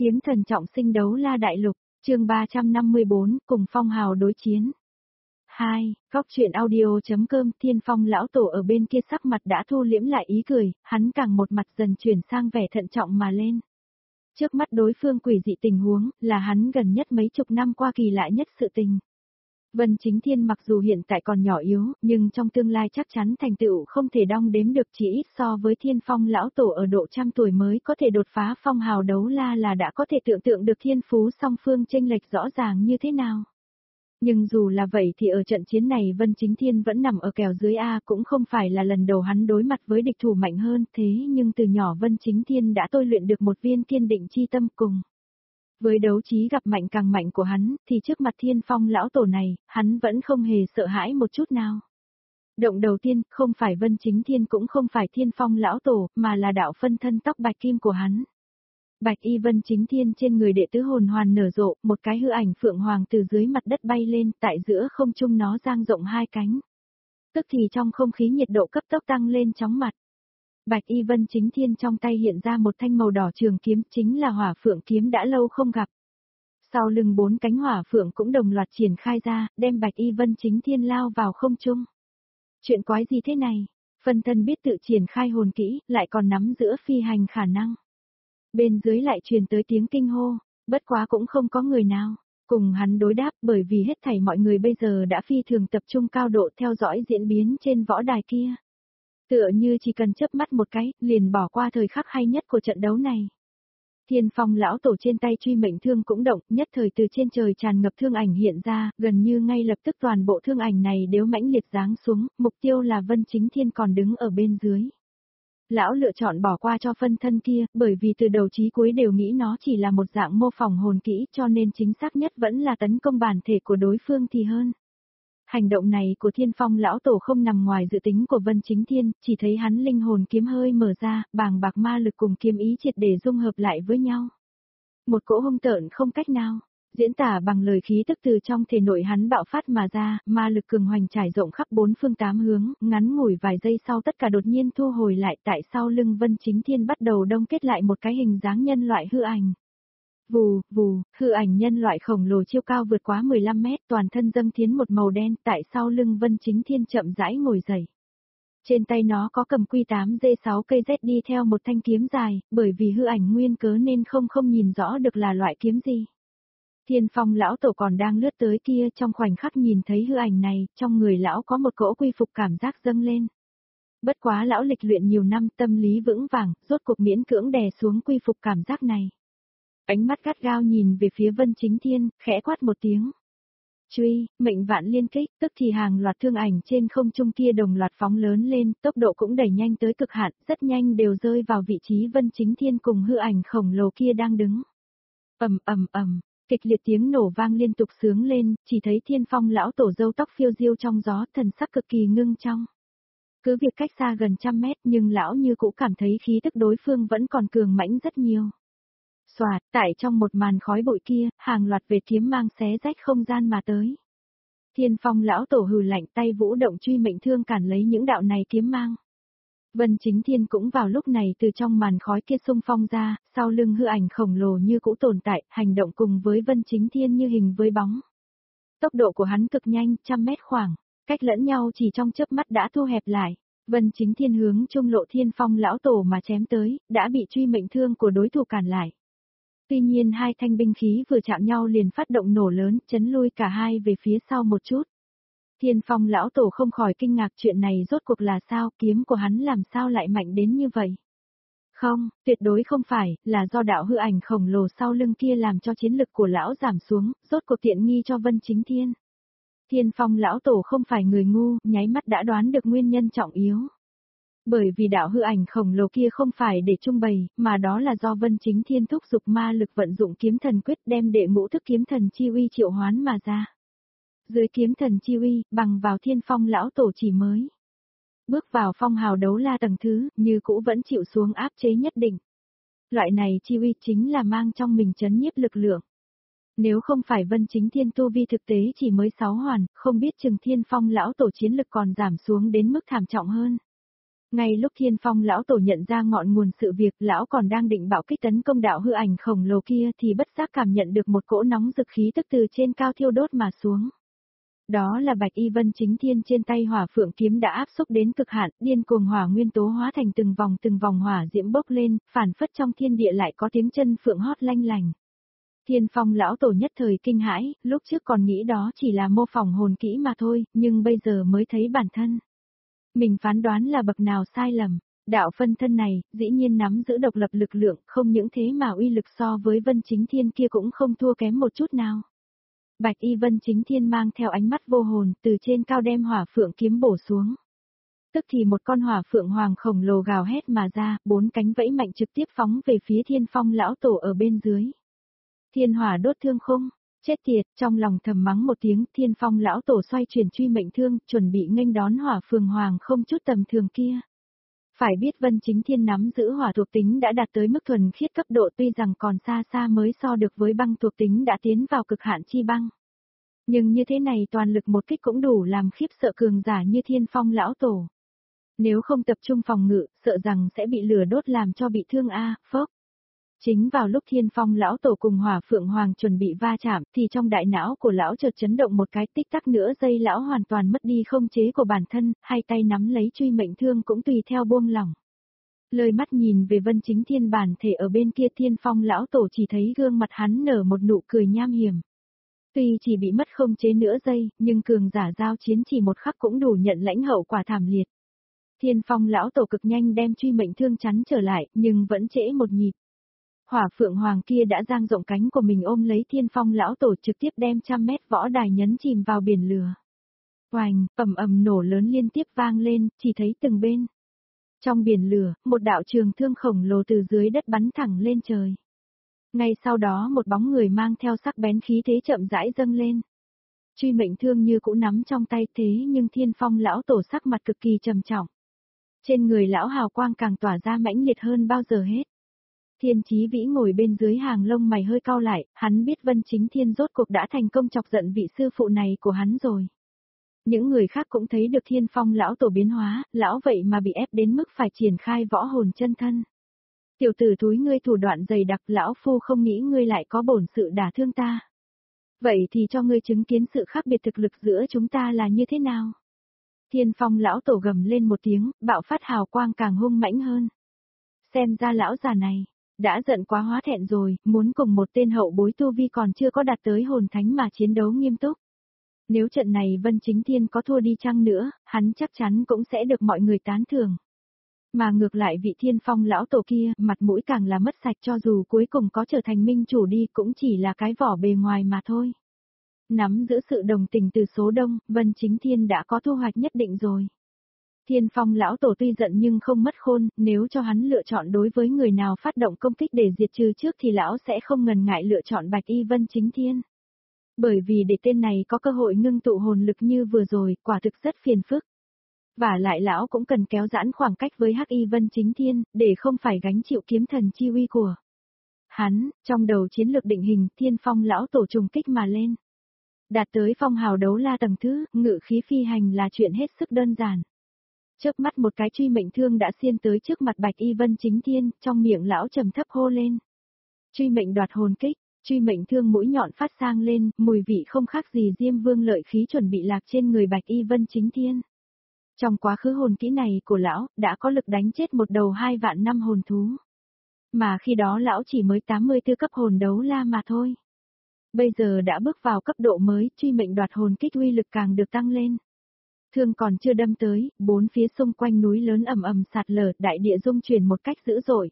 Kiếm thần trọng sinh đấu la đại lục, chương 354, cùng phong hào đối chiến. 2. Góc truyện audio.com. Thiên Phong lão tổ ở bên kia sắc mặt đã thu liễm lại ý cười, hắn càng một mặt dần chuyển sang vẻ thận trọng mà lên. Trước mắt đối phương quỷ dị tình huống, là hắn gần nhất mấy chục năm qua kỳ lạ nhất sự tình. Vân Chính Thiên mặc dù hiện tại còn nhỏ yếu, nhưng trong tương lai chắc chắn thành tựu không thể đong đếm được, chỉ ít so với Thiên Phong lão tổ ở độ trăm tuổi mới có thể đột phá phong hào đấu la là đã có thể tưởng tượng được thiên phú song phương chênh lệch rõ ràng như thế nào. Nhưng dù là vậy thì ở trận chiến này Vân Chính Thiên vẫn nằm ở kèo dưới A, cũng không phải là lần đầu hắn đối mặt với địch thủ mạnh hơn, thế nhưng từ nhỏ Vân Chính Thiên đã tôi luyện được một viên kiên định chi tâm cùng. Với đấu trí gặp mạnh càng mạnh của hắn, thì trước mặt Thiên Phong lão tổ này, hắn vẫn không hề sợ hãi một chút nào. Động đầu tiên, không phải Vân Chính Thiên cũng không phải Thiên Phong lão tổ, mà là đạo phân thân tóc bạch kim của hắn. Bạch y Vân Chính Thiên trên người đệ tứ hồn hoàn nở rộ, một cái hư ảnh phượng hoàng từ dưới mặt đất bay lên, tại giữa không trung nó dang rộng hai cánh. Tức thì trong không khí nhiệt độ cấp tốc tăng lên chóng mặt. Bạch y Vân Chính Thiên trong tay hiện ra một thanh màu đỏ trường kiếm, chính là hỏa phượng kiếm đã lâu không gặp. Sau lưng bốn cánh hỏa phượng cũng đồng loạt triển khai ra, đem Bạch y Vân Chính Thiên lao vào không trung. Chuyện quái gì thế này? Phân thân biết tự triển khai hồn kỹ, lại còn nắm giữ phi hành khả năng. Bên dưới lại truyền tới tiếng kinh hô, bất quá cũng không có người nào cùng hắn đối đáp, bởi vì hết thảy mọi người bây giờ đã phi thường tập trung cao độ theo dõi diễn biến trên võ đài kia. Tựa như chỉ cần chớp mắt một cái, liền bỏ qua thời khắc hay nhất của trận đấu này. Thiên Phong lão tổ trên tay truy mệnh thương cũng động, nhất thời từ trên trời tràn ngập thương ảnh hiện ra, gần như ngay lập tức toàn bộ thương ảnh này đều mãnh liệt giáng xuống, mục tiêu là Vân Chính Thiên còn đứng ở bên dưới. Lão lựa chọn bỏ qua cho phân thân kia, bởi vì từ đầu chí cuối đều nghĩ nó chỉ là một dạng mô phỏng hồn kỹ, cho nên chính xác nhất vẫn là tấn công bản thể của đối phương thì hơn. Hành động này của Thiên Phong lão tổ không nằm ngoài dự tính của Vân Chính Thiên, chỉ thấy hắn linh hồn kiếm hơi mở ra, bàng bạc ma lực cùng kiếm ý triệt để dung hợp lại với nhau. Một cỗ hung tợn không cách nào diễn tả bằng lời, khí tức từ trong thể nội hắn bạo phát mà ra, ma lực cường hoành trải rộng khắp bốn phương tám hướng, ngắn ngủi vài giây sau tất cả đột nhiên thu hồi lại, tại sau lưng Vân Chính Thiên bắt đầu đông kết lại một cái hình dáng nhân loại hư ảnh. Vù, vù, hư ảnh nhân loại khổng lồ chiêu cao vượt quá 15 mét, toàn thân dâng thiến một màu đen, tại sau lưng Vân Chính Thiên chậm rãi ngồi dậy. Trên tay nó có cầm Q8G6 cây Z đi theo một thanh kiếm dài, bởi vì hư ảnh nguyên cớ nên không nhìn rõ được là loại kiếm gì. Thiên Phong lão tổ còn đang lướt tới kia, trong khoảnh khắc nhìn thấy hư ảnh này, trong người lão có một cỗ quy phục cảm giác dâng lên. Bất quá lão lịch luyện nhiều năm, tâm lý vững vàng, rốt cuộc miễn cưỡng đè xuống quy phục cảm giác này. Ánh mắt gắt gao nhìn về phía Vân Chính Thiên, khẽ quát một tiếng. Truy, mệnh vạn liên kích, tức thì hàng loạt thương ảnh trên không trung kia đồng loạt phóng lớn lên, tốc độ cũng đẩy nhanh tới cực hạn, rất nhanh đều rơi vào vị trí Vân Chính Thiên cùng hư ảnh khổng lồ kia đang đứng. Ầm ầm ầm, kịch liệt tiếng nổ vang liên tục xướng lên, chỉ thấy Thiên Phong lão tổ râu tóc phiêu diêu trong gió, thần sắc cực kỳ ngưng trong. Cứ việc cách xa gần trăm mét nhưng lão như cũng cảm thấy khí tức đối phương vẫn còn cường mãnh rất nhiều. Xoạt, tại trong một màn khói bụi kia, hàng loạt vệt kiếm mang xé rách không gian mà tới. Thiên Phong lão tổ hừ lạnh, tay vũ động truy mệnh thương cản lấy những đạo này kiếm mang. Vân Chính Thiên cũng vào lúc này từ trong màn khói kia xung phong ra, sau lưng hư ảnh khổng lồ như cũ tồn tại, hành động cùng với Vân Chính Thiên như hình với bóng. Tốc độ của hắn cực nhanh, 100 mét khoảng, cách lẫn nhau chỉ trong chớp mắt đã thu hẹp lại. Vân Chính Thiên hướng trung lộ Thiên Phong lão tổ mà chém tới, đã bị truy mệnh thương của đối thủ cản lại. Tuy nhiên hai thanh binh khí vừa chạm nhau liền phát động nổ lớn, chấn lui cả hai về phía sau một chút. Thiên Phong lão tổ không khỏi kinh ngạc, chuyện này rốt cuộc là sao, kiếm của hắn làm sao lại mạnh đến như vậy? Không, tuyệt đối không phải, là do đạo hư ảnh khổng lồ sau lưng kia làm cho chiến lực của lão giảm xuống, rốt cuộc tiện nghi cho Vân Chính Thiên. Thiên Phong lão tổ không phải người ngu, nháy mắt đã đoán được nguyên nhân trọng yếu. Bởi vì đạo hư ảnh khổng lồ kia không phải để trưng bày, mà đó là do Vân Chính Thiên thúc giục ma lực vận dụng kiếm thần quyết đem đệ ngũ thức kiếm thần chi uy triệu hoán mà ra. Dưới kiếm thần chi uy, bằng vào Thiên Phong lão tổ chỉ mới bước vào phong hào đấu la tầng thứ, như cũ vẫn chịu xuống áp chế nhất định. Loại này chi uy chính là mang trong mình trấn nhiếp lực lượng. Nếu không phải Vân Chính Thiên tu vi thực tế chỉ mới 6 hoàn, không biết chừng Thiên Phong lão tổ chiến lực còn giảm xuống đến mức thảm trọng hơn. Ngay lúc Thiên Phong lão tổ nhận ra ngọn nguồn sự việc, lão còn đang định bạo kích tấn công đạo hư ảnh khổng lồ kia thì bất giác cảm nhận được một cỗ nóng rực khí tức từ trên cao thiêu đốt mà xuống. Đó là Bạch Y Vân Chính Thiên, trên tay Hỏa Phượng kiếm đã áp xúc đến cực hạn, điên cuồng hỏa nguyên tố hóa thành từng vòng hỏa diễm bốc lên, phản phất trong thiên địa lại có tiếng chân phượng hót lanh lành. Thiên Phong lão tổ nhất thời kinh hãi, lúc trước còn nghĩ đó chỉ là mô phỏng hồn kỹ mà thôi, nhưng bây giờ mới thấy bản thân. Mình phán đoán là bậc nào sai lầm. Đạo phân thân này, dĩ nhiên nắm giữ độc lập lực lượng, không những thế mà uy lực so với Vân Chính Thiên kia cũng không thua kém một chút nào. Bạch Y Vân Chính Thiên mang theo ánh mắt vô hồn, từ trên cao đem Hỏa Phượng kiếm bổ xuống. Tức thì một con hỏa phượng hoàng khổng lồ gào hét mà ra, 4 cánh vẫy mạnh trực tiếp phóng về phía Thiên Phong lão tổ ở bên dưới. Thiên hỏa đốt thương khung, chết tiệt, trong lòng thầm mắng một tiếng, Thiên Phong lão tổ xoay chuyển truy mệnh thương, chuẩn bị nghênh đón hỏa phượng hoàng không chút tầm thường kia. Phải biết Vân Chính Thiên nắm giữ hỏa thuộc tính đã đạt tới mức thuần khiết cấp độ, tuy rằng còn xa xa mới so được với băng thuộc tính đã tiến vào cực hạn chi băng. Nhưng như thế này toàn lực một kích cũng đủ làm khiếp sợ cường giả như Thiên Phong lão tổ. Nếu không tập trung phòng ngự, sợ rằng sẽ bị lửa đốt làm cho bị thương phốc. Chính vào lúc Thiên Phong lão tổ cùng Hỏa Phượng Hoàng chuẩn bị va chạm thì trong đại não của lão chợt chấn động một cái, tích tắc nữa giây lão hoàn toàn mất đi không chế của bản thân, hai tay nắm lấy truy mệnh thương cũng tùy theo buông lỏng. Lơi mắt nhìn về Vân Chính Thiên bản thể ở bên kia, Thiên Phong lão tổ chỉ thấy gương mặt hắn nở một nụ cười nham hiểm. Tuy chỉ bị mất không chế nửa giây, nhưng cường giả giao chiến chỉ một khắc cũng đủ nhận lãnh hậu quả thảm liệt. Thiên Phong lão tổ cực nhanh đem truy mệnh thương chắn trở lại, nhưng vẫn trễ một nhịp. Hỏa Phượng Hoàng kia đã dang rộng cánh của mình ôm lấy Thiên Phong lão tổ, trực tiếp đem 100 mét võ đài nhấn chìm vào biển lửa. Oành, ầm ầm nổ lớn liên tiếp vang lên, chỉ thấy từng bên. Trong biển lửa, một đạo trường thương khổng lồ từ dưới đất bắn thẳng lên trời. Ngay sau đó một bóng người mang theo sắc bén khí thế chậm rãi dâng lên. Truy mệnh thương như cũ nắm trong tay, thế nhưng Thiên Phong lão tổ sắc mặt cực kỳ trầm trọng. Trên người lão hào quang càng tỏa ra mãnh liệt hơn bao giờ hết. Thiên Chí Vĩ ngồi bên dưới, hàng lông mày hơi cau lại, hắn biết Vân Chính Thiên rốt cuộc đã thành công chọc giận vị sư phụ này của hắn rồi. Những người khác cũng thấy được Thiên Phong lão tổ biến hóa, lão vậy mà bị ép đến mức phải triển khai võ hồn chân thân. Tiểu tử thúi, ngươi thủ đoạn dày đặc, lão phu không nghĩ ngươi lại có bổn sự đả thương ta. Vậy thì cho ngươi chứng kiến sự khác biệt thực lực giữa chúng ta là như thế nào. Thiên Phong lão tổ gầm lên một tiếng, bạo phát hào quang càng hung mãnh hơn. Xem ra lão già này đã giận quá hóa thẹn rồi, muốn cùng một tên hậu bối tu vi còn chưa có đạt tới hồn thánh mà chiến đấu nghiêm túc. Nếu trận này Vân Chính Thiên có thua đi chăng nữa, hắn chắc chắn cũng sẽ được mọi người tán thưởng. Mà ngược lại vị Thiên Phong lão tổ kia, mặt mũi càng là mất sạch, cho dù cuối cùng có trở thành minh chủ đi cũng chỉ là cái vỏ bề ngoài mà thôi. Nắm giữ sự đồng tình từ số đông, Vân Chính Thiên đã có thu hoạch nhất định rồi. Thiên Phong lão tổ tuy giận nhưng không mất khôn, nếu cho hắn lựa chọn đối với người nào phát động công kích để diệt trừ trước thì lão sẽ không ngần ngại lựa chọn Bạch Y Vân Chính Thiên. Bởi vì để tên này có cơ hội ngưng tụ hồn lực như vừa rồi, quả thực rất phiền phức. Và lại lão cũng cần kéo giãn khoảng cách với Hắc Y Vân Chính Thiên, để không phải gánh chịu kiếm thần chi uy của hắn. Trong đầu chiến lược định hình, Thiên Phong lão tổ trùng kích mà lên. Đạt tới phong hào đấu la tầng thứ, ngự khí phi hành là chuyện hết sức đơn giản. Chớp mắt một cái truy mệnh thương đã xiên tới trước mặt Bạch Y Vân Chính Thiên, trong miệng lão trầm thấp hô lên. Truy mệnh đoạt hồn kích, truy mệnh thương mũi nhọn phát sang lên, mùi vị không khác gì Diêm Vương lợi khí chuẩn bị lạc trên người Bạch Y Vân Chính Thiên. Trong quá khứ hồn kỹ này của lão, đã có lực đánh chết một đầu 2 vạn năm hồn thú. Mà khi đó lão chỉ mới 84 cấp hồn đấu la mà thôi. Bây giờ đã bước vào cấp độ mới, truy mệnh đoạt hồn kích uy lực càng được tăng lên. Thương còn chưa đâm tới, bốn phía xung quanh núi lớn ầm ầm sạt lở, đại địa rung chuyển một cách dữ dội.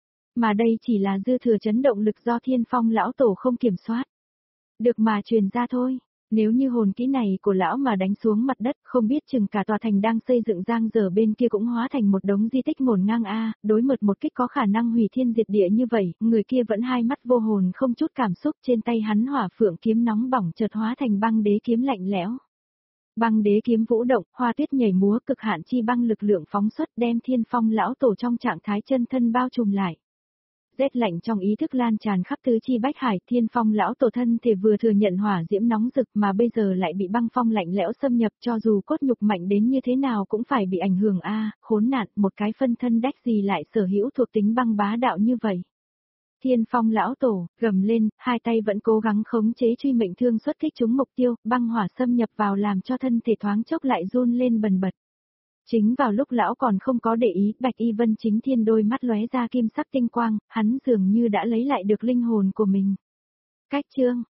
Mà đây chỉ là dư thừa chấn động lực do Thiên Phong lão tổ không kiểm soát được mà truyền ra thôi. Nếu như hồn kỹ này của lão mà đánh xuống mặt đất, không biết chừng cả tòa thành đang xây dựng giang dở bên kia cũng hóa thành một đống di tích ngổn ngang đối mặt một kích có khả năng hủy thiên diệt địa như vậy, người kia vẫn hai mắt vô hồn không chút cảm xúc, trên tay hắn Hỏa Phượng kiếm nóng bỏng chợt hóa thành băng đế kiếm lạnh lẽo. Băng đế kiếm vũ động, hoa tuyết nhảy múa, cực hạn chi băng lực lượng phóng xuất đem Thiên Phong lão tổ trong trạng thái chân thân bao trùm lại. rét lạnh trong ý thức lan tràn khắp tứ chi bách hải, Thiên Phong lão tổ thân thể vừa thừa nhận hỏa diễm nóng rực mà bây giờ lại bị băng phong lạnh lẽo xâm nhập, cho dù cốt nhục mạnh đến như thế nào cũng phải bị ảnh hưởng a, khốn nạn, một cái phân thân đách gì lại sở hữu thuộc tính băng bá đạo như vậy. Thiên Phong lão tổ, gầm lên, hai tay vẫn cố gắng khống chế truy mệnh thương xuất kích trúng mục tiêu, băng hỏa xâm nhập vào làm cho thân thể thoáng chốc lại run lên bần bật. Chính vào lúc lão còn không có để ý, Bạch Y Vân Chính Thiên đôi mắt lóe ra kim sắc tinh quang, hắn dường như đã lấy lại được linh hồn của mình. Cách chương